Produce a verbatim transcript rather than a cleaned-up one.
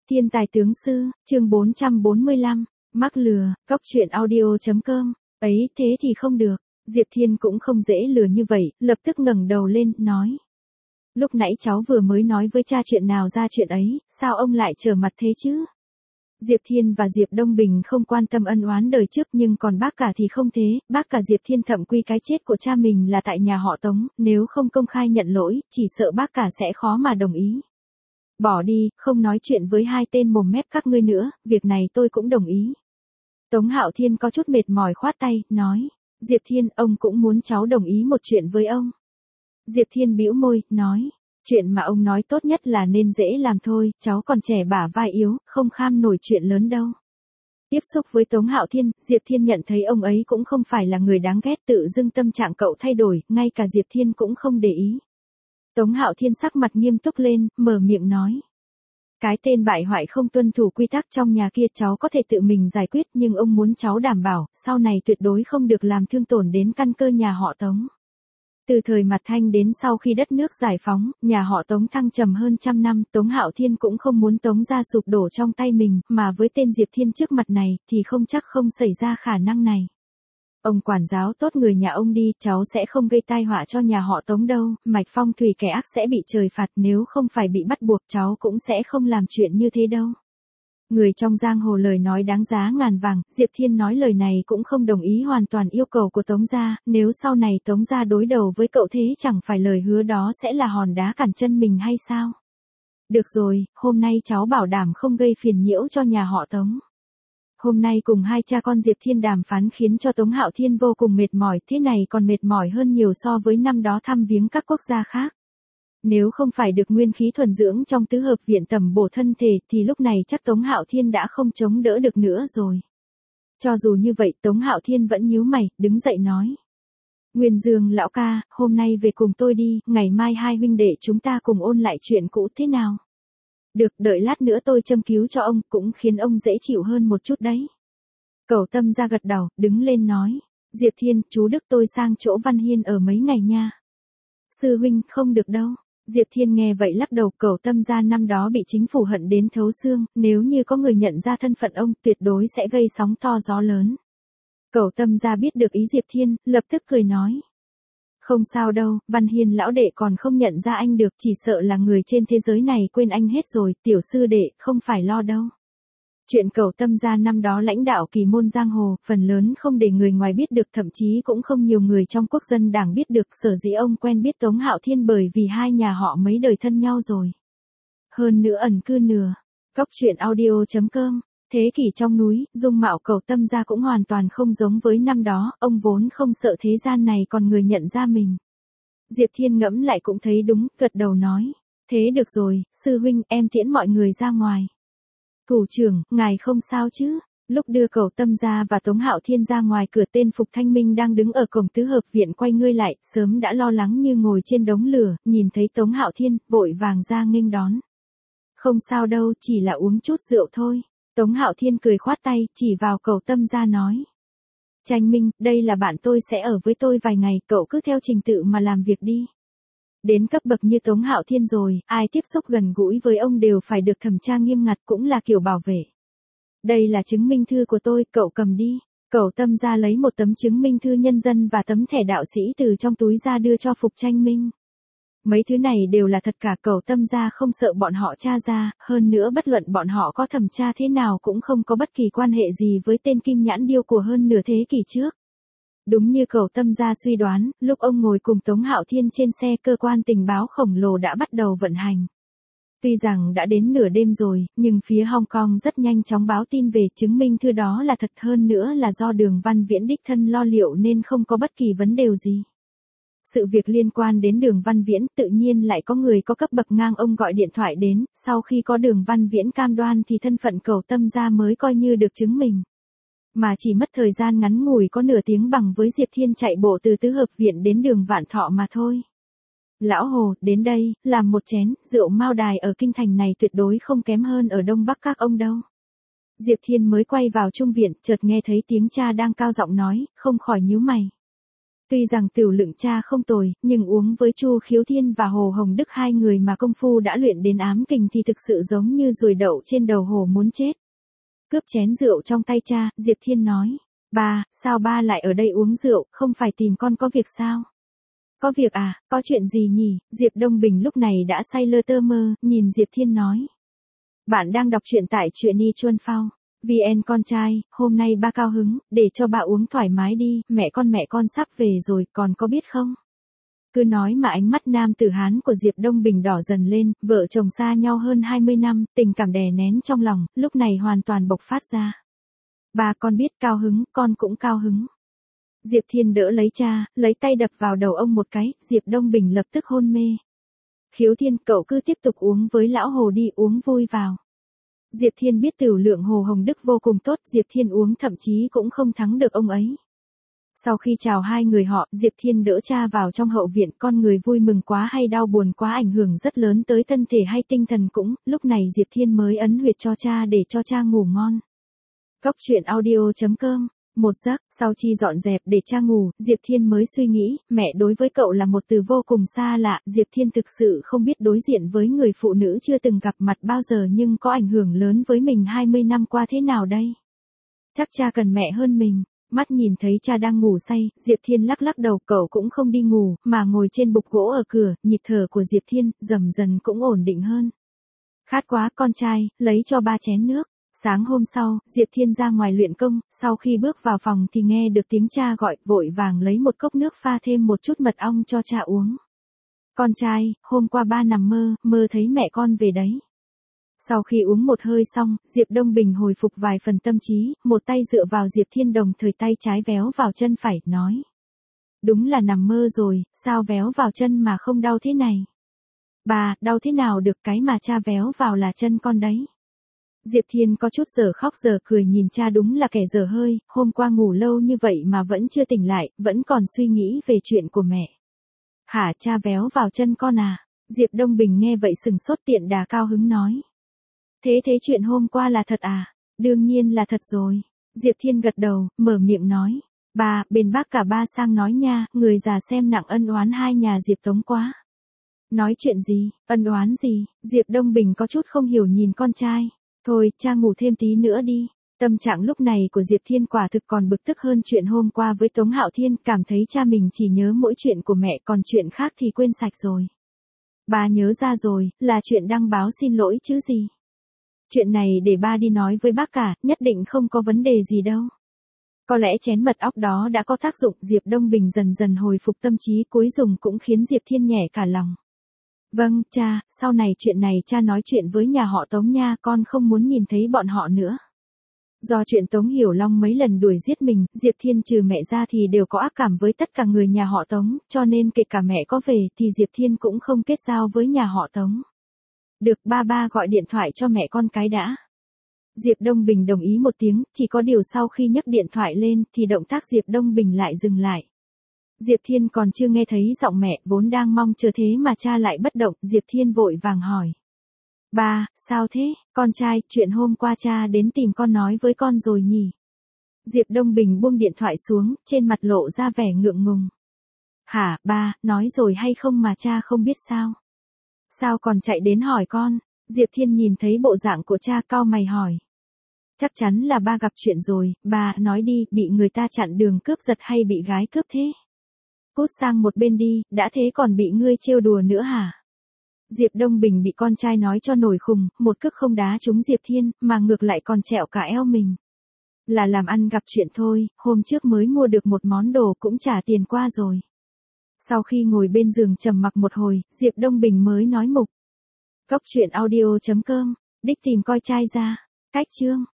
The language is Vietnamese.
Thiên tài tướng sư, chương bốn trăm bốn mươi lăm, mắc lừa, cóc truyện audio chấm com, ấy thế thì không được, Diệp Thiên cũng không dễ lừa như vậy, lập tức ngẩng đầu lên, nói. Lúc nãy cháu vừa mới nói với cha chuyện nào ra chuyện ấy, sao ông lại trở mặt thế chứ? Diệp Thiên và Diệp Đông Bình không quan tâm ân oán đời trước nhưng còn bác cả thì không thế, bác cả Diệp Thiên thậm quy cái chết của cha mình là tại nhà họ Tống, nếu không công khai nhận lỗi, chỉ sợ bác cả sẽ khó mà đồng ý. Bỏ đi, không nói chuyện với hai tên mồm mép các ngươi nữa, việc này tôi cũng đồng ý. Tống Hạo Thiên có chút mệt mỏi khoát tay, nói, Diệp Thiên, ông cũng muốn cháu đồng ý một chuyện với ông. Diệp Thiên bĩu môi, nói, chuyện mà ông nói tốt nhất là nên dễ làm thôi, cháu còn trẻ bả vai yếu, không kham nổi chuyện lớn đâu. Tiếp xúc với Tống Hạo Thiên, Diệp Thiên nhận thấy ông ấy cũng không phải là người đáng ghét, tự dưng tâm trạng cậu thay đổi, ngay cả Diệp Thiên cũng không để ý. Tống Hạo Thiên sắc mặt nghiêm túc lên, mở miệng nói. Cái tên bại hoại không tuân thủ quy tắc trong nhà kia cháu có thể tự mình giải quyết nhưng ông muốn cháu đảm bảo, sau này tuyệt đối không được làm thương tổn đến căn cơ nhà họ Tống. Từ thời Mặt Thanh đến sau khi đất nước giải phóng, nhà họ Tống thăng trầm hơn trăm năm, Tống Hạo Thiên cũng không muốn Tống gia sụp đổ trong tay mình, mà với tên Diệp Thiên trước mặt này, thì không chắc không xảy ra khả năng này. Ông quản giáo tốt người nhà ông đi, cháu sẽ không gây tai họa cho nhà họ Tống đâu, mạch phong thủy kẻ ác sẽ bị trời phạt, nếu không phải bị bắt buộc cháu cũng sẽ không làm chuyện như thế đâu. Người trong giang hồ lời nói đáng giá ngàn vàng, Diệp Thiên nói lời này cũng không đồng ý hoàn toàn yêu cầu của Tống gia, nếu sau này Tống gia đối đầu với cậu thế chẳng phải lời hứa đó sẽ là hòn đá cản chân mình hay sao? Được rồi, hôm nay cháu bảo đảm không gây phiền nhiễu cho nhà họ Tống. Hôm nay cùng hai cha con Diệp Thiên đàm phán khiến cho Tống Hạo Thiên vô cùng mệt mỏi, thế này còn mệt mỏi hơn nhiều so với năm đó thăm viếng các quốc gia khác. Nếu không phải được nguyên khí thuần dưỡng trong tứ hợp viện tầm bổ thân thể thì lúc này chắc Tống Hạo Thiên đã không chống đỡ được nữa rồi. Cho dù như vậy Tống Hạo Thiên vẫn nhíu mày, đứng dậy nói. Nguyên Dương lão ca, hôm nay về cùng tôi đi, ngày mai hai huynh đệ chúng ta cùng ôn lại chuyện cũ thế nào? Được, đợi lát nữa tôi châm cứu cho ông, cũng khiến ông dễ chịu hơn một chút đấy. Cẩu Tâm ra gật đầu, đứng lên nói. Diệp Thiên, chú Đức tôi sang chỗ Văn Hiên ở mấy ngày nha. Sư huynh, không được đâu. Diệp Thiên nghe vậy lắc đầu, Cẩu Tâm gia năm đó bị chính phủ hận đến thấu xương, nếu như có người nhận ra thân phận ông, tuyệt đối sẽ gây sóng to gió lớn. Cẩu Tâm gia biết được ý Diệp Thiên, lập tức cười nói. Không sao đâu, Văn Hiên lão đệ còn không nhận ra anh được, chỉ sợ là người trên thế giới này quên anh hết rồi, tiểu sư đệ, không phải lo đâu. Chuyện Cẩu Tâm gia năm đó lãnh đạo kỳ môn giang hồ, phần lớn không để người ngoài biết được, thậm chí cũng không nhiều người trong quốc dân đảng biết được, sở dĩ ông quen biết Tống Hạo Thiên bởi vì hai nhà họ mấy đời thân nhau rồi. Hơn nữa ẩn cư nửa, cóc truyện audio chấm com, thế kỷ trong núi, dung mạo Cẩu Tâm gia cũng hoàn toàn không giống với năm đó, ông vốn không sợ thế gian này còn người nhận ra mình. Diệp Thiên ngẫm lại cũng thấy đúng, gật đầu nói, thế được rồi, sư huynh, em tiễn mọi người ra ngoài. Thủ trưởng, ngài không sao chứ? Lúc đưa Cẩu Tâm gia và Tống Hạo Thiên ra ngoài cửa, tên Phục Thanh Minh đang đứng ở cổng tứ hợp viện quay ngươi lại, sớm đã lo lắng như ngồi trên đống lửa, nhìn thấy Tống Hạo Thiên, vội vàng ra nghênh đón. Không sao đâu, chỉ là uống chút rượu thôi. Tống Hạo Thiên cười khoát tay, chỉ vào Cẩu Tâm gia nói. Tranh Minh, đây là bạn tôi sẽ ở với tôi vài ngày, cậu cứ theo trình tự mà làm việc đi. Đến cấp bậc như Tống Hạo Thiên rồi, ai tiếp xúc gần gũi với ông đều phải được thẩm tra nghiêm ngặt, cũng là kiểu bảo vệ. Đây là chứng minh thư của tôi, cậu cầm đi. Cẩu Tâm gia lấy một tấm chứng minh thư nhân dân và tấm thẻ đạo sĩ từ trong túi ra đưa cho Phục Tranh Minh. Mấy thứ này đều là thật cả, Cẩu Tâm gia không sợ bọn họ tra ra, hơn nữa bất luận bọn họ có thẩm tra thế nào cũng không có bất kỳ quan hệ gì với tên Kim Nhãn Điêu của hơn nửa thế kỷ trước. Đúng như Cẩu Tâm gia suy đoán, lúc ông ngồi cùng Tống Hạo Thiên trên xe, cơ quan tình báo khổng lồ đã bắt đầu vận hành. Tuy rằng đã đến nửa đêm rồi, nhưng phía Hong Kong rất nhanh chóng báo tin về chứng minh thư đó là thật, hơn nữa là do Đường Văn Viễn đích thân lo liệu nên không có bất kỳ vấn đề gì. Sự việc liên quan đến Đường Văn Viễn, tự nhiên lại có người có cấp bậc ngang ông gọi điện thoại đến, sau khi có Đường Văn Viễn cam đoan thì thân phận Cẩu Tâm gia mới coi như được chứng minh. Mà chỉ mất thời gian ngắn ngủi có nửa tiếng bằng với Diệp Thiên chạy bộ từ tứ hợp viện đến đường Vạn Thọ mà thôi. Lão Hồ, đến đây, làm một chén, rượu Mao Đài ở kinh thành này tuyệt đối không kém hơn ở Đông Bắc các ông đâu. Diệp Thiên mới quay vào trung viện, chợt nghe thấy tiếng cha đang cao giọng nói, không khỏi nhíu mày. Tuy rằng tiểu lượng cha không tồi, nhưng uống với Chu Khiếu Thiên và Hồ Hồng Đức hai người mà công phu đã luyện đến ám kình thì thực sự giống như ruồi đậu trên đầu hổ muốn chết. Cướp chén rượu trong tay cha, Diệp Thiên nói. Ba, sao ba lại ở đây uống rượu, không phải tìm con có việc sao? Có việc à, có chuyện gì nhỉ? Diệp Đông Bình lúc này đã say lơ tơ mơ, nhìn Diệp Thiên nói. Bạn đang đọc truyện tại truyện i chuan phao. vê en con trai, hôm nay ba cao hứng, để cho ba uống thoải mái đi, mẹ con mẹ con sắp về rồi, còn có biết không? Cứ nói mà ánh mắt nam tử Hán của Diệp Đông Bình đỏ dần lên, vợ chồng xa nhau hơn hai mươi năm, tình cảm đè nén trong lòng, lúc này hoàn toàn bộc phát ra. Ba con biết cao hứng, con cũng cao hứng. Diệp Thiên đỡ lấy cha, lấy tay đập vào đầu ông một cái, Diệp Đông Bình lập tức hôn mê. Khiếu Thiên, cậu cứ tiếp tục uống với lão Hồ đi, uống vui vào. Diệp Thiên biết tiểu lượng Hồ Hồng Đức vô cùng tốt, Diệp Thiên uống thậm chí cũng không thắng được ông ấy. Sau khi chào hai người họ, Diệp Thiên đỡ cha vào trong hậu viện, con người vui mừng quá hay đau buồn quá ảnh hưởng rất lớn tới thân thể hay tinh thần cũng, lúc này Diệp Thiên mới ấn huyệt cho cha để cho cha ngủ ngon. Góc truyện audio chấm com. Một giấc, sau khi dọn dẹp để cha ngủ, Diệp Thiên mới suy nghĩ, mẹ đối với cậu là một từ vô cùng xa lạ, Diệp Thiên thực sự không biết đối diện với người phụ nữ chưa từng gặp mặt bao giờ nhưng có ảnh hưởng lớn với mình hai mươi năm qua thế nào đây? Chắc cha cần mẹ hơn mình. Mắt nhìn thấy cha đang ngủ say, Diệp Thiên lắc lắc đầu, cậu cũng không đi ngủ, mà ngồi trên bục gỗ ở cửa, nhịp thở của Diệp Thiên, dần dần cũng ổn định hơn. Khát quá con trai, lấy cho ba chén nước. Sáng hôm sau, Diệp Thiên ra ngoài luyện công, sau khi bước vào phòng thì nghe được tiếng cha gọi, vội vàng lấy một cốc nước pha thêm một chút mật ong cho cha uống. Con trai, hôm qua ba nằm mơ, mơ thấy mẹ con về đấy. Sau khi uống một hơi xong, Diệp Đông Bình hồi phục vài phần tâm trí, một tay dựa vào Diệp Thiên đồng thời tay trái véo vào chân phải, nói. Đúng là nằm mơ rồi, sao véo vào chân mà không đau thế này? Bà, đau thế nào được, cái mà cha véo vào là chân con đấy. Diệp Thiên có chút giờ khóc giờ cười nhìn cha, đúng là kẻ dở hơi, hôm qua ngủ lâu như vậy mà vẫn chưa tỉnh lại, vẫn còn suy nghĩ về chuyện của mẹ. Hả, cha véo vào chân con à? Diệp Đông Bình nghe vậy sừng sốt, tiện đà cao hứng nói. Thế thế chuyện hôm qua là thật à? Đương nhiên là thật rồi. Diệp Thiên gật đầu, mở miệng nói. Bà, bên bác cả ba sang nói nha, người già xem nặng ân oán hai nhà Diệp Tống quá. Nói chuyện gì, ân oán gì? Diệp Đông Bình có chút không hiểu nhìn con trai. Thôi, cha ngủ thêm tí nữa đi. Tâm trạng lúc này của Diệp Thiên quả thực còn bực tức hơn chuyện hôm qua với Tống Hạo Thiên, cảm thấy cha mình chỉ nhớ mỗi chuyện của mẹ, còn chuyện khác thì quên sạch rồi. Bà nhớ ra rồi, là chuyện đăng báo xin lỗi chứ gì. Chuyện này để ba đi nói với bác cả, nhất định không có vấn đề gì đâu. Có lẽ chén mật ong đó đã có tác dụng, Diệp Đông Bình dần dần hồi phục tâm trí, cuối dùng cũng khiến Diệp Thiên nhẹ cả lòng. Vâng, cha, sau này chuyện này cha nói chuyện với nhà họ Tống nha, con không muốn nhìn thấy bọn họ nữa. Do chuyện Tống Hiểu Long mấy lần đuổi giết mình, Diệp Thiên trừ mẹ ra thì đều có ác cảm với tất cả người nhà họ Tống, cho nên kể cả mẹ có về thì Diệp Thiên cũng không kết giao với nhà họ Tống. Được, ba ba gọi điện thoại cho mẹ con cái đã. Diệp Đông Bình đồng ý một tiếng, chỉ có điều sau khi nhấc điện thoại lên thì động tác Diệp Đông Bình lại dừng lại. Diệp Thiên còn chưa nghe thấy giọng mẹ, vốn đang mong chờ thế mà cha lại bất động, Diệp Thiên vội vàng hỏi. Ba, sao thế, con trai, chuyện hôm qua cha đến tìm con nói với con rồi nhỉ? Diệp Đông Bình buông điện thoại xuống, trên mặt lộ ra vẻ ngượng ngùng. Hả, ba, nói rồi hay không mà cha không biết sao? Sao còn chạy đến hỏi con? Diệp Thiên nhìn thấy bộ dạng của cha cau mày hỏi. Chắc chắn là ba gặp chuyện rồi, ba, nói đi, bị người ta chặn đường cướp giật hay bị gái cướp thế? Cút sang một bên đi, đã thế còn bị ngươi trêu đùa nữa hả? Diệp Đông Bình bị con trai nói cho nổi khùng, một cước không đá trúng Diệp Thiên, mà ngược lại còn trẹo cả eo mình. Là làm ăn gặp chuyện thôi, hôm trước mới mua được một món đồ cũng trả tiền qua rồi. Sau khi ngồi bên giường trầm mặc một hồi, Diệp Đông Bình mới nói mục. Góc truyện audio chấm com, đích tìm coi trai ra. Cách chương.